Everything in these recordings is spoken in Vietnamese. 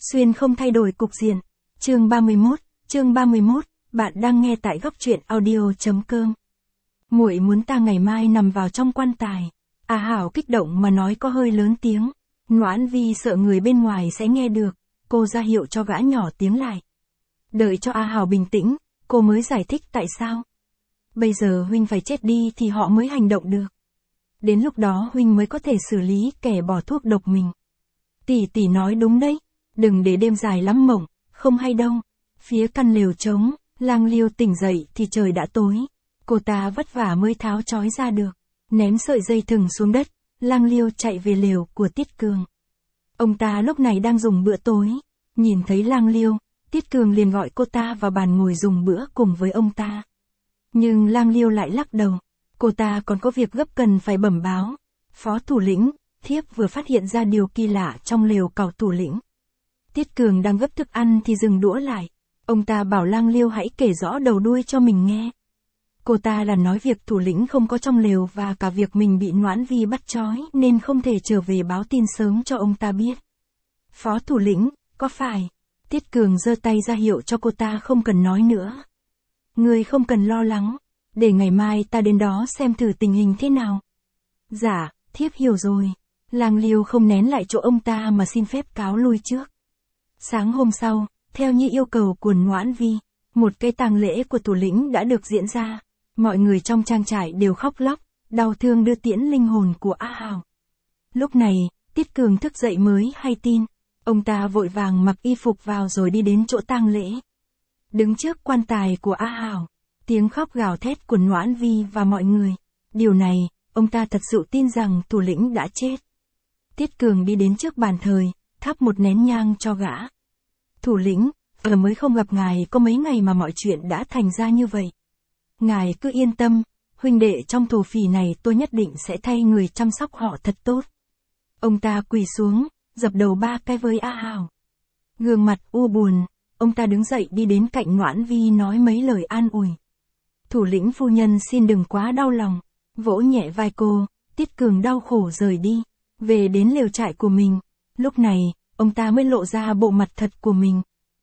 Xuyên không thay đổi cục diện. Chương 31, bạn đang nghe tại góc truyện audio.com. Muội muốn ta ngày mai nằm vào trong quan tài. A Hảo kích động mà nói có hơi lớn tiếng. Noãn Vi sợ người bên ngoài sẽ nghe được, cô ra hiệu cho gã nhỏ tiếng lại. Đợi cho A Hảo bình tĩnh, cô mới giải thích tại sao. Bây giờ huynh phải chết đi thì họ mới hành động được. Đến lúc đó huynh mới có thể xử lý kẻ bỏ thuốc độc mình. Tỷ nói đúng đấy, đừng để đêm dài lắm mộng, không hay đâu. Phía căn lều trống, Lang Liêu tỉnh dậy thì trời đã tối. Cô ta vất vả mới tháo trói ra được, ném sợi dây thừng xuống đất, Lang Liêu chạy về lều của Tiết Cường. Ông ta lúc này đang dùng bữa tối, nhìn thấy Lang Liêu, Tiết Cường liền gọi cô ta vào bàn ngồi dùng bữa cùng với ông ta. Nhưng Lang Liêu lại lắc đầu, cô ta còn có việc gấp cần phải bẩm báo. Phó thủ lĩnh, thiếp vừa phát hiện ra điều kỳ lạ trong lều cẩu thủ lĩnh. Tiết Cường đang gấp thức ăn thì dừng đũa lại. Ông ta bảo Lang Liêu hãy kể rõ đầu đuôi cho mình nghe. Cô ta là nói việc thủ lĩnh không có trong lều và cả việc mình bị Noãn Vi bắt trói nên không thể trở về báo tin sớm cho ông ta biết. Phó thủ lĩnh, có phải? Tiết Cường giơ tay ra hiệu cho cô ta không cần nói nữa. Ngươi không cần lo lắng, để ngày mai ta đến đó xem thử tình hình thế nào. Dạ, thiếp hiểu rồi. Lang Liêu không nén lại chỗ ông ta mà xin phép cáo lui trước. Sáng hôm sau, theo như yêu cầu của Noãn Vi, một cái tang lễ của thủ lĩnh đã được diễn ra. Mọi người trong trang trại đều khóc lóc, đau thương đưa tiễn linh hồn của A Hảo. Lúc này, Tiết Cường thức dậy mới hay tin. Ông ta vội vàng mặc y phục vào rồi đi đến chỗ tang lễ. Đứng trước quan tài của A Hảo, tiếng khóc gào thét của Noãn Vi và mọi người. Điều này, ông ta thật sự tin rằng thủ lĩnh đã chết. Tiết Cường đi đến trước bàn thờ, thắp một nén nhang cho gã. Thủ lĩnh, mới không gặp ngài có mấy ngày mà mọi chuyện đã thành ra như vậy. Ngài cứ yên tâm, huynh đệ trong thổ phỉ này tôi nhất định sẽ thay người chăm sóc họ thật tốt. Ông ta quỳ xuống, dập đầu 3 cái với A Hảo. Gương mặt u buồn, ông ta đứng dậy đi đến cạnh Noãn Vi nói mấy lời an ủi. Thủ lĩnh phu nhân xin đừng quá đau lòng, vỗ nhẹ vai cô. Tiết Cường đau khổ rời đi, về đến lều trại của mình. Lúc này, ông ta mới lộ ra bộ mặt thật của mình.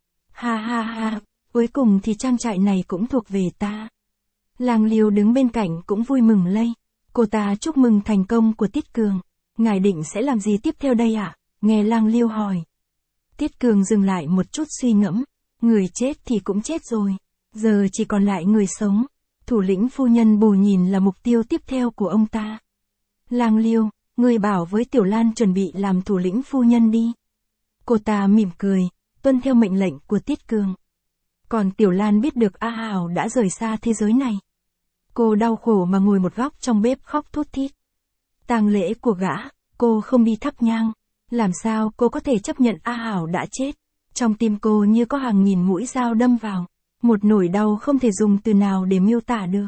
Ha ha ha, cuối cùng thì trang trại này cũng thuộc về ta. Lang Liêu đứng bên cạnh cũng vui mừng lây. Cô ta chúc mừng thành công của Tiết Cường. Ngài định sẽ làm gì tiếp theo đây ạ? Nghe Lang Liêu hỏi. Tiết Cường dừng lại một chút suy ngẫm. Người chết thì cũng chết rồi. Giờ chỉ còn lại người sống. Thủ lĩnh phu nhân bù nhìn là mục tiêu tiếp theo của ông ta. Lang Liêu, người bảo với Tiểu Lan chuẩn bị làm thủ lĩnh phu nhân đi. Cô ta mỉm cười, tuân theo mệnh lệnh của Tiết Cường. Còn Tiểu Lan biết được A Hảo đã rời xa thế giới này. Cô đau khổ mà ngồi một góc trong bếp khóc thút thít. Tang lễ của gã, cô không đi thắp nhang. Làm sao cô có thể chấp nhận A Hảo đã chết? Trong tim cô như có hàng nghìn mũi dao đâm vào. Một nỗi đau không thể dùng từ nào để miêu tả được.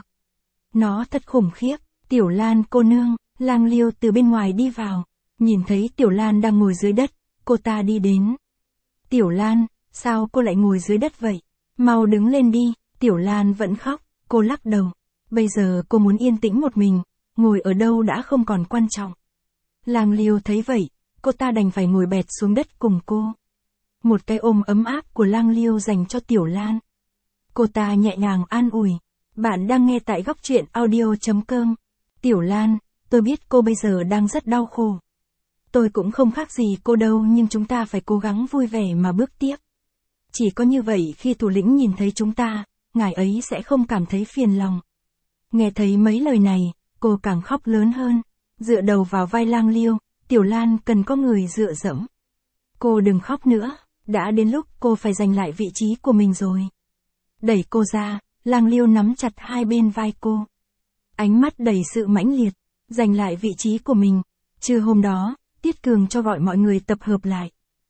Nó thật khủng khiếp. Tiểu Lan cô nương, Lang Liêu từ bên ngoài đi vào. Nhìn thấy Tiểu Lan đang ngồi dưới đất, cô ta đi đến. Tiểu Lan, sao cô lại ngồi dưới đất vậy? Mau đứng lên đi. Tiểu Lan vẫn khóc, cô lắc đầu. Bây giờ cô muốn yên tĩnh một mình, ngồi ở đâu đã không còn quan trọng. Lang Liêu thấy vậy, cô ta đành phải ngồi bệt xuống đất cùng cô. Một cái ôm ấm áp của Lang Liêu dành cho Tiểu Lan. Cô ta nhẹ nhàng an ủi. Bạn đang nghe tại góc truyện audio.com. Tiểu Lan, tôi biết cô bây giờ đang rất đau khổ. Tôi cũng không khác gì cô đâu nhưng chúng ta phải cố gắng vui vẻ mà bước tiếp. Chỉ có như vậy khi thủ lĩnh nhìn thấy chúng ta, ngài ấy sẽ không cảm thấy phiền lòng. Nghe thấy mấy lời này, cô càng khóc lớn hơn. Dựa đầu vào vai Lang Liêu, Tiểu Lan cần có người dựa dẫm. Cô đừng khóc nữa, đã đến lúc cô phải giành lại vị trí của mình rồi. Đẩy cô ra, Lang Liêu nắm chặt hai bên vai cô. Ánh mắt đầy sự mãnh liệt, giành lại vị trí của mình. Trưa hôm đó, Tiết Cường cho gọi mọi người tập hợp lại.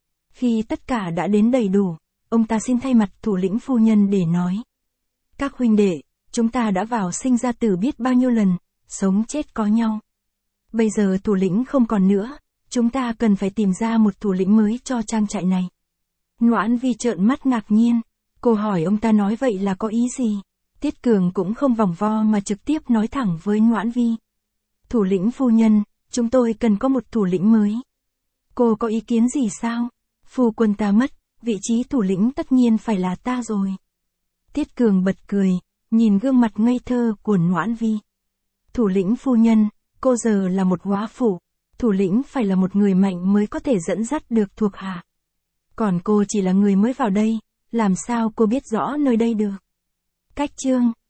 Khi tất cả đã đến đầy đủ, ông ta xin thay mặt thủ lĩnh phu nhân để nói. Các huynh đệ, chúng ta đã vào sinh ra tử biết bao nhiêu lần, sống chết có nhau. Bây giờ thủ lĩnh không còn nữa, chúng ta cần phải tìm ra một thủ lĩnh mới cho trang trại này. Noãn Vi trợn mắt ngạc nhiên, cô hỏi ông ta nói vậy là có ý gì? Tiết Cường cũng không vòng vo mà trực tiếp nói thẳng với Noãn Vi. Thủ lĩnh phu nhân, chúng tôi cần có một thủ lĩnh mới. Cô có ý kiến gì sao? Phu quân ta mất, vị trí thủ lĩnh tất nhiên phải là ta rồi. Tiết Cường bật cười, nhìn gương mặt ngây thơ của Noãn Vi. Thủ lĩnh phu nhân, cô giờ là một góa phụ, thủ lĩnh phải là một người mạnh mới có thể dẫn dắt được thuộc hạ. Còn cô chỉ là người mới vào đây, làm sao cô biết rõ nơi đây được? Cách chương